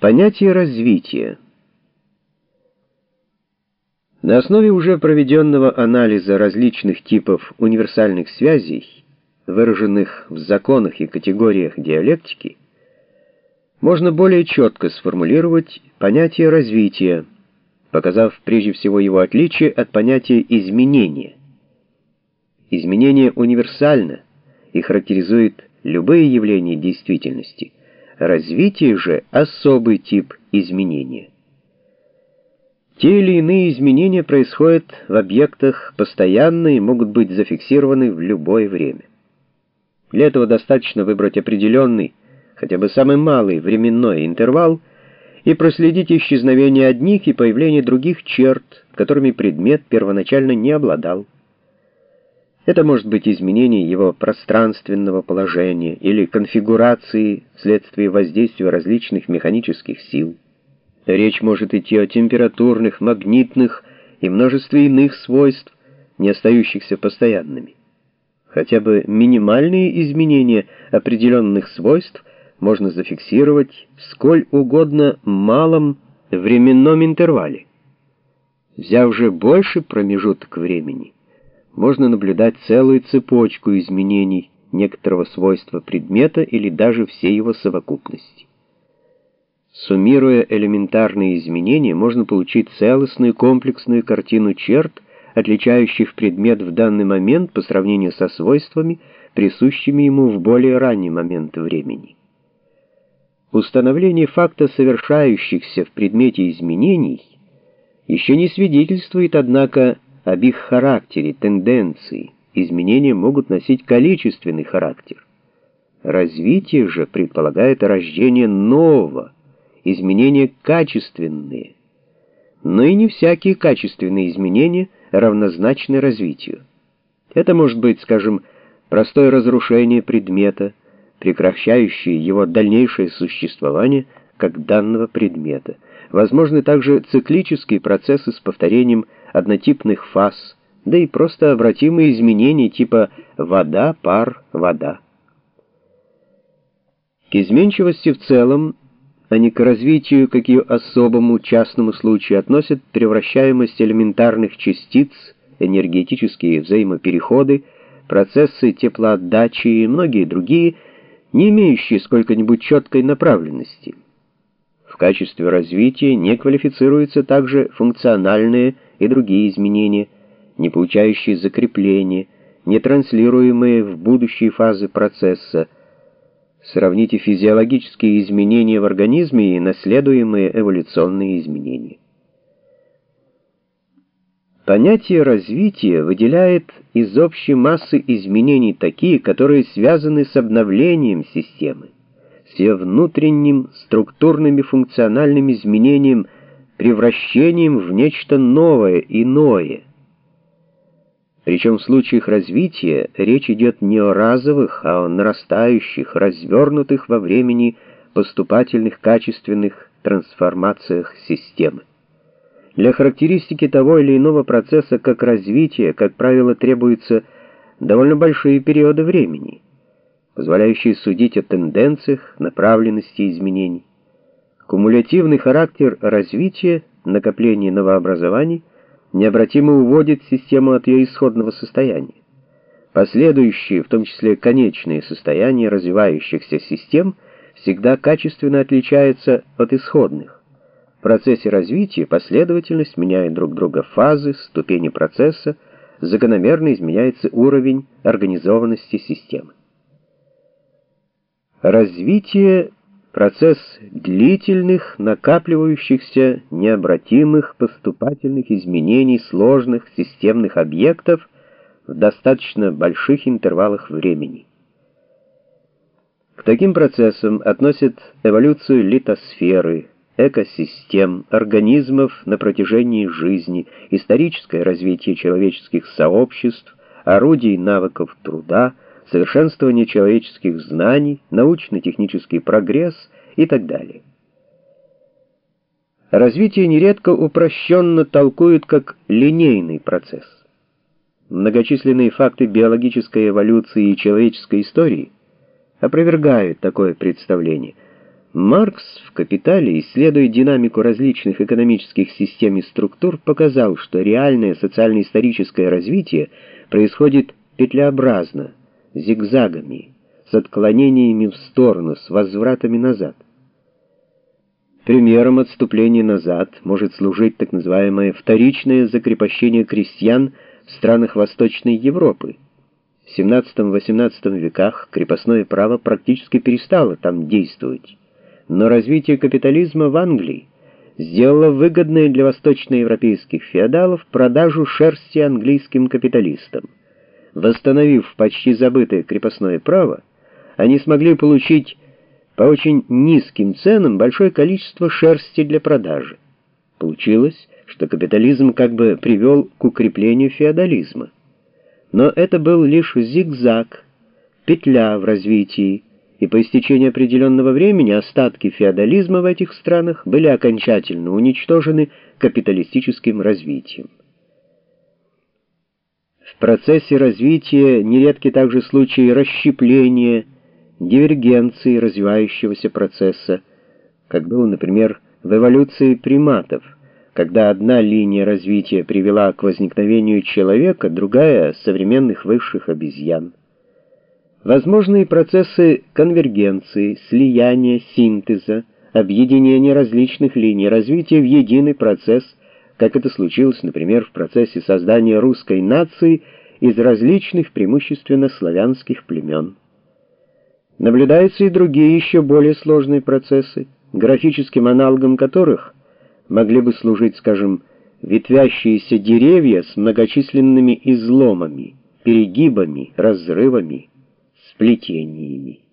Понятие развития. На основе уже проведенного анализа различных типов универсальных связей, выраженных в законах и категориях диалектики, можно более четко сформулировать понятие развития, показав прежде всего его отличие от понятия изменения. Изменение универсально и характеризует любые явления действительности. Развитие же — особый тип изменения. Те или иные изменения происходят в объектах постоянно и могут быть зафиксированы в любое время. Для этого достаточно выбрать определенный, хотя бы самый малый временной интервал и проследить исчезновение одних и появление других черт, которыми предмет первоначально не обладал. Это может быть изменение его пространственного положения или конфигурации вследствие воздействия различных механических сил. Речь может идти о температурных, магнитных и множестве иных свойств, не остающихся постоянными. Хотя бы минимальные изменения определенных свойств можно зафиксировать в сколь угодно малом временном интервале. Взяв же больше промежуток времени, можно наблюдать целую цепочку изменений некоторого свойства предмета или даже всей его совокупности. Суммируя элементарные изменения, можно получить целостную комплексную картину черт, отличающих предмет в данный момент по сравнению со свойствами, присущими ему в более ранний момент времени. Установление факта совершающихся в предмете изменений еще не свидетельствует, однако, об их характере, тенденции. Изменения могут носить количественный характер. Развитие же предполагает рождение нового, изменения качественные. Но и не всякие качественные изменения равнозначны развитию. Это может быть, скажем, простое разрушение предмета, прекращающее его дальнейшее существование как данного предмета. Возможны также циклические процессы с повторением однотипных фаз, да и просто обратимые изменения типа вода, пар, вода. К изменчивости в целом, а не к развитию как ее особому частному случаю, относят превращаемость элементарных частиц, энергетические взаимопереходы, процессы теплоотдачи и многие другие, не имеющие сколько-нибудь четкой направленности. В качестве развития не квалифицируются также функциональные и другие изменения, не получающие закрепления, не транслируемые в будущие фазы процесса. Сравните физиологические изменения в организме и наследуемые эволюционные изменения. Понятие развития выделяет из общей массы изменений такие, которые связаны с обновлением системы, с ее внутренним структурным и функциональным изменением, превращением в нечто новое, иное. Причем в случаях развития речь идет не о разовых, а о нарастающих, развернутых во времени поступательных качественных трансформациях системы. Для характеристики того или иного процесса как развития, как правило, требуются довольно большие периоды времени, позволяющие судить о тенденциях, направленности изменений. Кумулятивный характер развития, накопление новообразований, необратимо уводит систему от ее исходного состояния. Последующие, в том числе конечные состояния развивающихся систем, всегда качественно отличаются от исходных. В процессе развития последовательность меняет друг друга фазы, ступени процесса, закономерно изменяется уровень организованности системы. Развитие — процесс длительных, накапливающихся, необратимых поступательных изменений сложных системных объектов в достаточно больших интервалах времени. К таким процессам относят эволюцию литосферы, экосистем, организмов на протяжении жизни, историческое развитие человеческих сообществ, орудий и навыков труда, совершенствование человеческих знаний, научно-технический прогресс и так далее. Развитие нередко упрощенно толкуют как линейный процесс. Многочисленные факты биологической эволюции и человеческой истории опровергают такое представление, Маркс в «Капитале», исследуя динамику различных экономических систем и структур, показал, что реальное социально-историческое развитие происходит петлеобразно, зигзагами, с отклонениями в сторону, с возвратами назад. Примером отступления назад может служить так называемое вторичное закрепощение крестьян в странах Восточной Европы. В XVII-XVIII веках крепостное право практически перестало там действовать, но развитие капитализма в Англии сделало выгодной для восточноевропейских феодалов продажу шерсти английским капиталистам. Восстановив почти забытое крепостное право, они смогли получить по очень низким ценам большое количество шерсти для продажи. Получилось, что капитализм как бы привел к укреплению феодализма. Но это был лишь зигзаг, петля в развитии, и по истечении определенного времени остатки феодализма в этих странах были окончательно уничтожены капиталистическим развитием. В процессе развития нередки также случаи расщепления, дивергенции развивающегося процесса, как было, например, в эволюции приматов, когда одна линия развития привела к возникновению человека, другая — современных высших обезьян. Возможны и процессы конвергенции, слияния, синтеза, объединения различных линий развития в единый процесс, как это случилось, например, в процессе создания русской нации из различных преимущественно славянских племен. Наблюдаются и другие еще более сложные процессы, графическим аналогом которых могли бы служить, скажем, ветвящиеся деревья с многочисленными изломами, перегибами, разрывами, сплетениями.